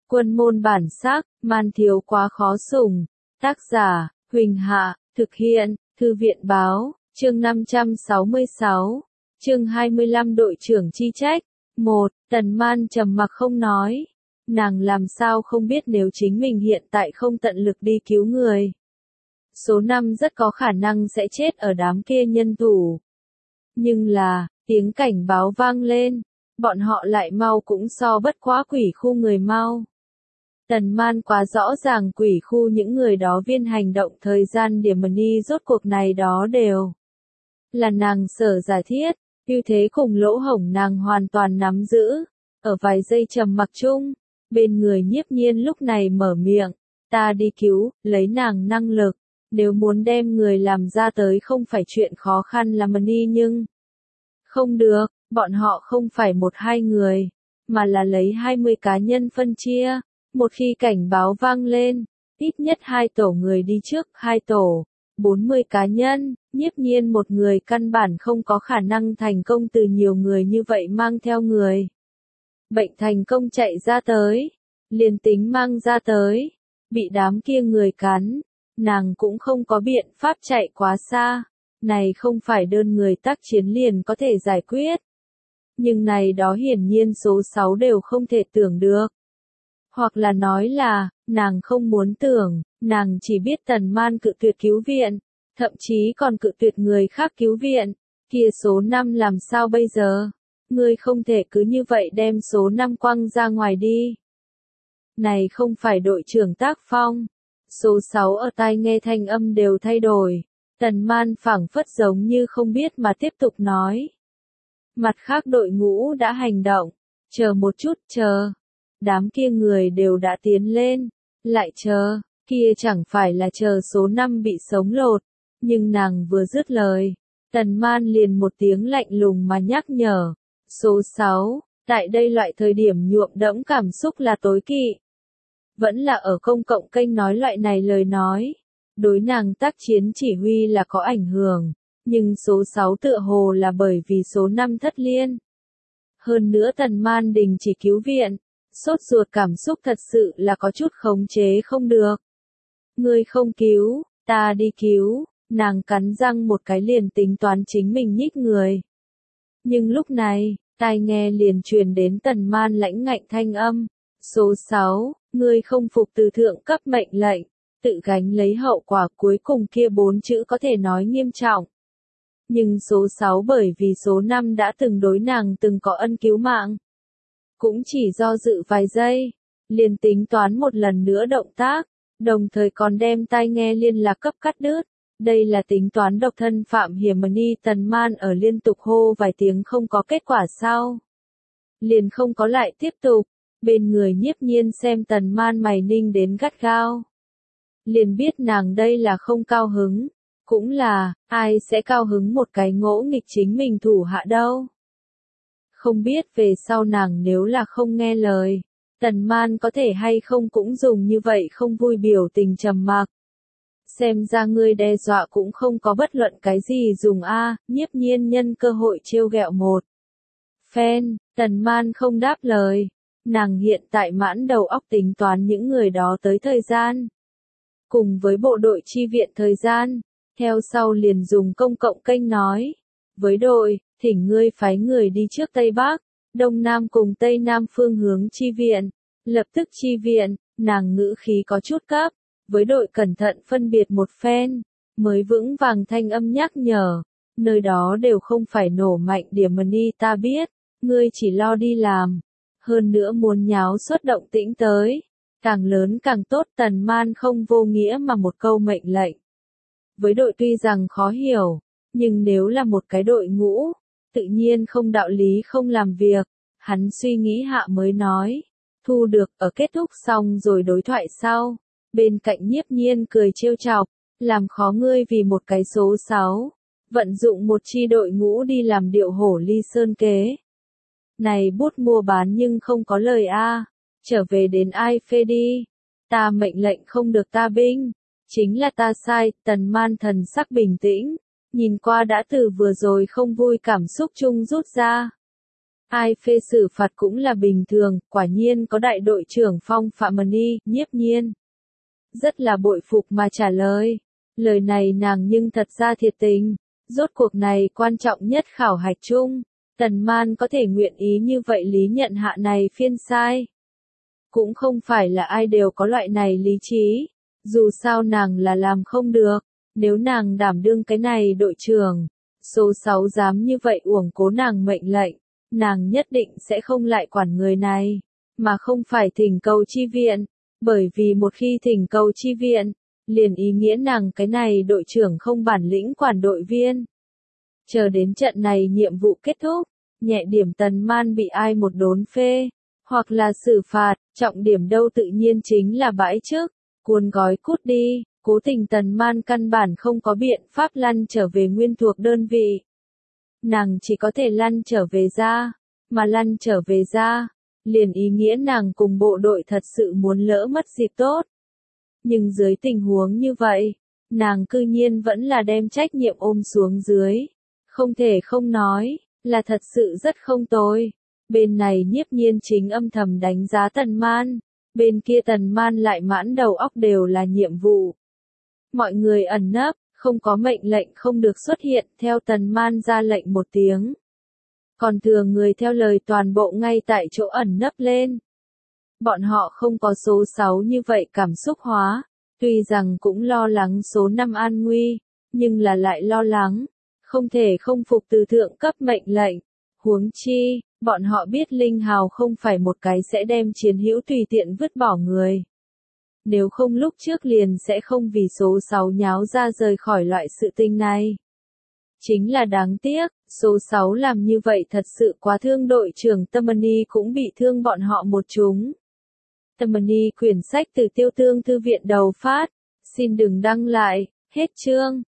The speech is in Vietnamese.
Quân môn bản sắc, man thiếu quá khó sủng. Tác giả, Huỳnh Hạ, thực hiện, Thư viện báo, chương 566, chương 25 đội trưởng chi trách. 1. Tần Man trầm mặc không nói. Nàng làm sao không biết nếu chính mình hiện tại không tận lực đi cứu người. Số 5 rất có khả năng sẽ chết ở đám kia nhân thủ. Nhưng là, tiếng cảnh báo vang lên, bọn họ lại mau cũng so bất quá quỷ khu người mau. Tần Man quá rõ ràng quỷ khu những người đó viên hành động thời gian điểm ni rốt cuộc này đó đều là nàng sở giả thiết, ưu thế cùng lỗ hổng nàng hoàn toàn nắm giữ. Ở vài giây trầm mặc chung, bên người Nhiếp Nhiên lúc này mở miệng, ta đi cứu, lấy nàng năng lực, nếu muốn đem người làm ra tới không phải chuyện khó khăn là ni nhưng không được, bọn họ không phải một hai người, mà là lấy 20 cá nhân phân chia. Một khi cảnh báo vang lên, ít nhất 2 tổ người đi trước, 2 tổ, 40 cá nhân, Nhiếp Nhiên một người căn bản không có khả năng thành công từ nhiều người như vậy mang theo người. Bệnh thành công chạy ra tới, liền tính mang ra tới, bị đám kia người cắn, nàng cũng không có biện pháp chạy quá xa, này không phải đơn người tác chiến liền có thể giải quyết. Nhưng này đó hiển nhiên số 6 đều không thể tưởng được. Hoặc là nói là, nàng không muốn tưởng, nàng chỉ biết Tần Man cự tuyệt cứu viện, thậm chí còn cự tuyệt người khác cứu viện, kia số 5 làm sao bây giờ? Ngươi không thể cứ như vậy đem số 5 quăng ra ngoài đi. Này không phải đội trưởng tác phong. Số 6 ở tai nghe thanh âm đều thay đổi, Tần Man phảng phất giống như không biết mà tiếp tục nói. Mặt khác đội ngũ đã hành động, chờ một chút, chờ. Đám kia người đều đã tiến lên, lại chờ, kia chẳng phải là chờ số 5 bị sống lột, nhưng nàng vừa dứt lời, Tần Man liền một tiếng lạnh lùng mà nhắc nhở, số 6, tại đây loại thời điểm nhuộm đẫm cảm xúc là tối kỵ. Vẫn là ở công cộng kênh nói loại này lời nói, đối nàng tác chiến chỉ huy là có ảnh hưởng, nhưng số 6 tựa hồ là bởi vì số 5 thất liên. Hơn nữa Tần Man đình chỉ cứu viện. Sốt ruột cảm xúc thật sự là có chút khống chế không được. Ngươi không cứu, ta đi cứu, nàng cắn răng một cái liền tính toán chính mình nhích người. Nhưng lúc này, tai nghe liền truyền đến Tần Man lãnh ngạnh thanh âm. Số 6, ngươi không phục từ thượng cấp mệnh lệnh, tự gánh lấy hậu quả cuối cùng kia 4 chữ có thể nói nghiêm trọng. Nhưng số 6 bởi vì số 5 đã từng đối nàng từng có ân cứu mạng. Cũng chỉ do dự vài giây, liền tính toán một lần nữa động tác, đồng thời còn đem tai nghe liên lạc cấp cắt đứt. Đây là tính toán độc thân phạm hiểm ni. Tần Man ở liên tục hô vài tiếng không có kết quả sau. Liền không có lại tiếp tục, bên người Nhiếp Nhiên xem Tần Man mày ninh đến gắt gao. Liền biết nàng đây là không cao hứng, cũng là, ai sẽ cao hứng một cái ngỗ nghịch chính mình thủ hạ đâu. Không biết về sau nàng nếu là không nghe lời, Tần Man có thể hay không cũng dùng như vậy không vui biểu tình trầm mặc. Xem ra ngươi đe dọa cũng không có bất luận cái gì dùng a. Nhiếp Nhiên nhân cơ hội trêu ghẹo một phen, Tần Man không đáp lời, nàng hiện tại mãn đầu óc tính toán những người đó tới thời gian. Cùng với bộ đội chi viện thời gian, theo sau liền dùng công cộng kênh nói, với đội, thỉnh ngươi phái người đi trước Tây Bắc, Đông Nam cùng Tây Nam phương hướng chi viện, lập tức chi viện, nàng ngữ khí có chút cấp, với đội cẩn thận phân biệt một phen, mới vững vàng thanh âm nhắc nhở, nơi đó đều không phải nổ mạnh điểm ni ta biết, ngươi chỉ lo đi làm, hơn nữa muốn nháo xuất động tĩnh tới, càng lớn càng tốt. Tần Man không vô nghĩa mà một câu mệnh lệnh. Với đội tuy rằng khó hiểu, nhưng nếu là một cái đội ngũ, tự nhiên không đạo lý không làm việc, hắn suy nghĩ hạ mới nói, thu được. Ở kết thúc xong rồi đối thoại sau, bên cạnh Nhiếp Nhiên cười trêu chọc, làm khó ngươi vì một cái số 6, vận dụng một chi đội ngũ đi làm điệu hổ ly sơn kế. Này bút mua bán nhưng không có lời a, trở về đến ai phê đi, ta mệnh lệnh không được ta binh, chính là ta sai. Tần Man thần sắc bình tĩnh, nhìn qua đã từ vừa rồi không vui cảm xúc chung rút ra. Ai phê xử phạt cũng là bình thường, quả nhiên có đại đội trưởng Phong Phạm Mani, Nhiếp Nhiên. Rất là bội phục mà trả lời. Lời này nàng nhưng thật ra thiệt tình. Rốt cuộc này quan trọng nhất khảo hạch chung. Tần Man có thể nguyện ý như vậy lý nhận hạ này phiên sai. Cũng không phải là ai đều có loại này lý trí. Dù sao nàng là làm không được. Nếu nàng đảm đương cái này đội trưởng, số 6 dám như vậy uổng cố nàng mệnh lệnh, nàng nhất định sẽ không lại quản người này, mà không phải thỉnh cầu chi viện, bởi vì một khi thỉnh cầu chi viện, liền ý nghĩa nàng cái này đội trưởng không bản lĩnh quản đội viên. Chờ đến trận này nhiệm vụ kết thúc, nhẹ điểm Tần Man bị ai một đốn phê, hoặc là xử phạt, trọng điểm đâu tự nhiên chính là bãi chức, cuốn gói cút đi. Cố Tình Tần Man căn bản không có biện pháp lăn trở về nguyên thuộc đơn vị. Nàng chỉ có thể lăn trở về ra, mà lăn trở về ra, liền ý nghĩa nàng cùng bộ đội thật sự muốn lỡ mất dịp tốt. Nhưng dưới tình huống như vậy, nàng cư nhiên vẫn là đem trách nhiệm ôm xuống dưới. Không thể không nói, là thật sự rất không tồi. Bên này Nhiếp Nhiên chính âm thầm đánh giá Tần Man, bên kia Tần Man lại mãn đầu óc đều là nhiệm vụ. Mọi người ẩn nấp, không có mệnh lệnh không được xuất hiện, theo Tần Man ra lệnh một tiếng. Còn thừa người theo lời toàn bộ ngay tại chỗ ẩn nấp lên. Bọn họ không có số 6 như vậy cảm xúc hóa, tuy rằng cũng lo lắng số 5 an nguy, nhưng là lại lo lắng, không thể không phục từ thượng cấp mệnh lệnh. Huống chi, bọn họ biết Linh Hào không phải một cái sẽ đem chiến hữu tùy tiện vứt bỏ người. Nếu không lúc trước liền sẽ không vì số 6 nháo ra rời khỏi loại sự tình này. Chính là đáng tiếc, số 6 làm như vậy thật sự quá thương đội trưởng Tamani cũng bị thương bọn họ một chúng. Tamani quyển sách từ Tiêu Tương Thư viện đầu phát, xin đừng đăng lại, hết chương.